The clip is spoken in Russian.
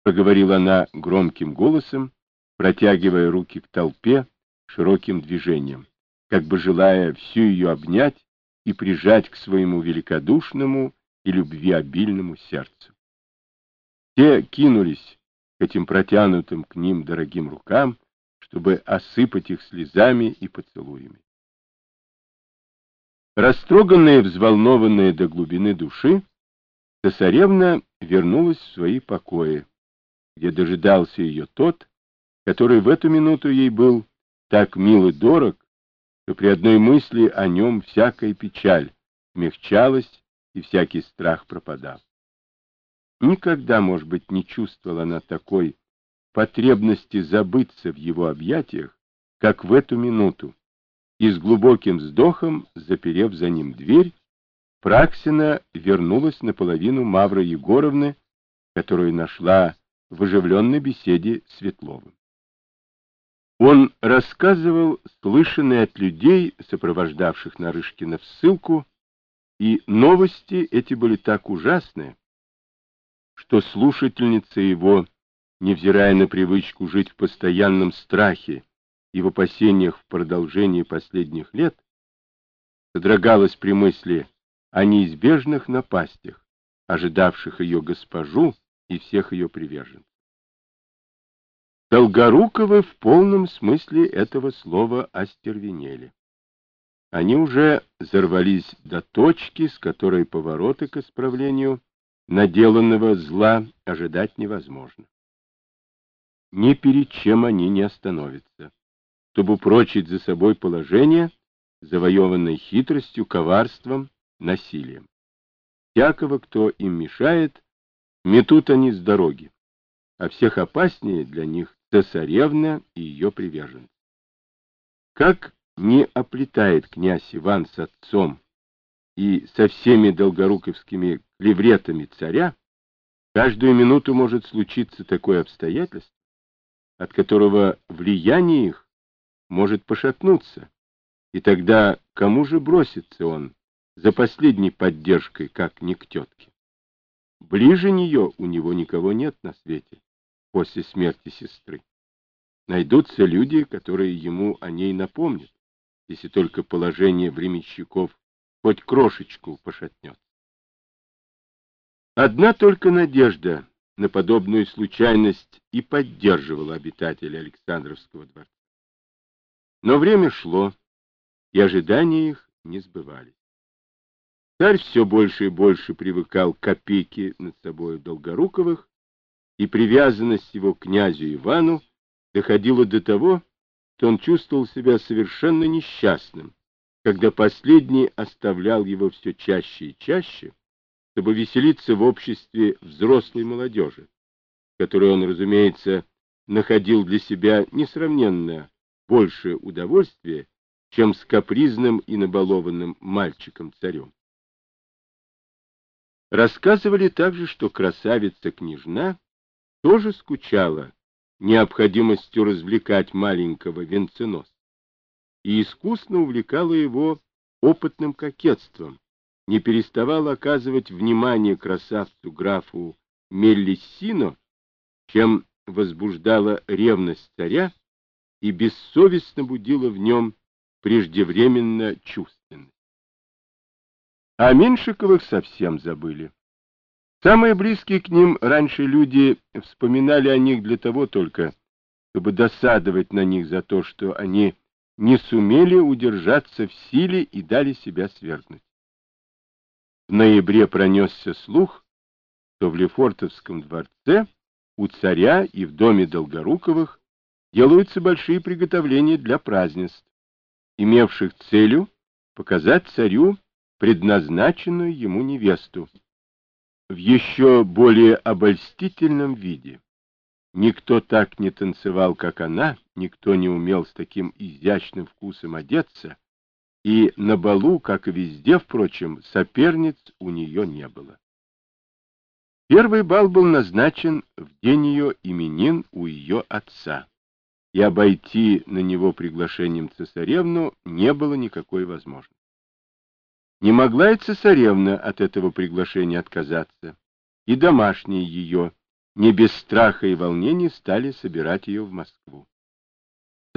проговорила она громким голосом, протягивая руки к толпе широким движением, как бы желая всю ее обнять и прижать к своему великодушному и любвеобильному сердцу. Те кинулись к этим протянутым к ним дорогим рукам, чтобы осыпать их слезами и поцелуями. Растроганная и взволнованная до глубины души, цесаревна вернулась в свои покои, где дожидался ее тот, который в эту минуту ей был так мил и дорог, что при одной мысли о нем всякая печаль смягчалась и всякий страх пропадал. Никогда, может быть, не чувствовала она такой потребности забыться в его объятиях, как в эту минуту, и с глубоким вздохом, заперев за ним дверь, Праксина вернулась наполовину Мавры Егоровны, которую нашла в оживленной беседе с Светловым. Он рассказывал слышанные от людей, сопровождавших Нарышкина в ссылку, и новости эти были так ужасны, что слушательница его, невзирая на привычку жить в постоянном страхе и в опасениях в продолжении последних лет, содрогалась при мысли о неизбежных напастях, ожидавших ее госпожу и всех ее приверженцев. Долгоруковы в полном смысле этого слова остервенели. Они уже взорвались до точки, с которой повороты к исправлению наделанного зла ожидать невозможно. Ни перед чем они не остановятся, чтобы упрочить за собой положение, завоеванное хитростью, коварством, насилием. Всякого, кто им мешает, метут они с дороги, а всех опаснее для них цесаревна и ее приверженцы. Как не оплетает князь Иван с отцом и со всеми долгоруковскими клевретами царя, каждую минуту может случиться такое обстоятельство, от которого влияние их может пошатнуться, и тогда кому же бросится он за последней поддержкой, как не к тетке? Ближе нее у него никого нет на свете после смерти сестры. Найдутся люди, которые ему о ней напомнят, если только положение временщиков хоть крошечку пошатнет. Одна только надежда на подобную случайность и поддерживала обитателей Александровского дворца. Но время шло, и ожидания их не сбывались. Царь все больше и больше привыкал к опеке над собой Долгоруковых, и привязанность его к князю Ивану доходила до того, что он чувствовал себя совершенно несчастным, когда последний оставлял его все чаще и чаще, чтобы веселиться в обществе взрослой молодежи, которой он, разумеется, находил для себя несравненно большее удовольствие, чем с капризным и набалованным мальчиком-царем. Рассказывали также, что красавица-княжна тоже скучала необходимостью развлекать маленького венценосца и искусно увлекала его опытным кокетством, не переставала оказывать внимание красавцу графу Меллиссино, чем возбуждала ревность царя и бессовестно будила в нем преждевременно чувственность. А Меньшиковых совсем забыли. Самые близкие к ним раньше люди вспоминали о них для того только, чтобы досадовать на них за то, что они не сумели удержаться в силе и дали себя свергнуть. В ноябре пронесся слух, что в Лефортовском дворце у царя и в доме Долгоруковых делаются большие приготовления для празднеств, имевших целью показать царю предназначенную ему невесту в еще более обольстительном виде. Никто так не танцевал, как она, никто не умел с таким изящным вкусом одеться, и на балу, как и везде, впрочем, соперниц у нее не было. Первый бал был назначен в день ее именин у ее отца, и обойти на него приглашением цесаревну не было никакой возможности. Не могла и цесаревна от этого приглашения отказаться, и домашние ее, не без страха и волнений стали собирать ее в Москву.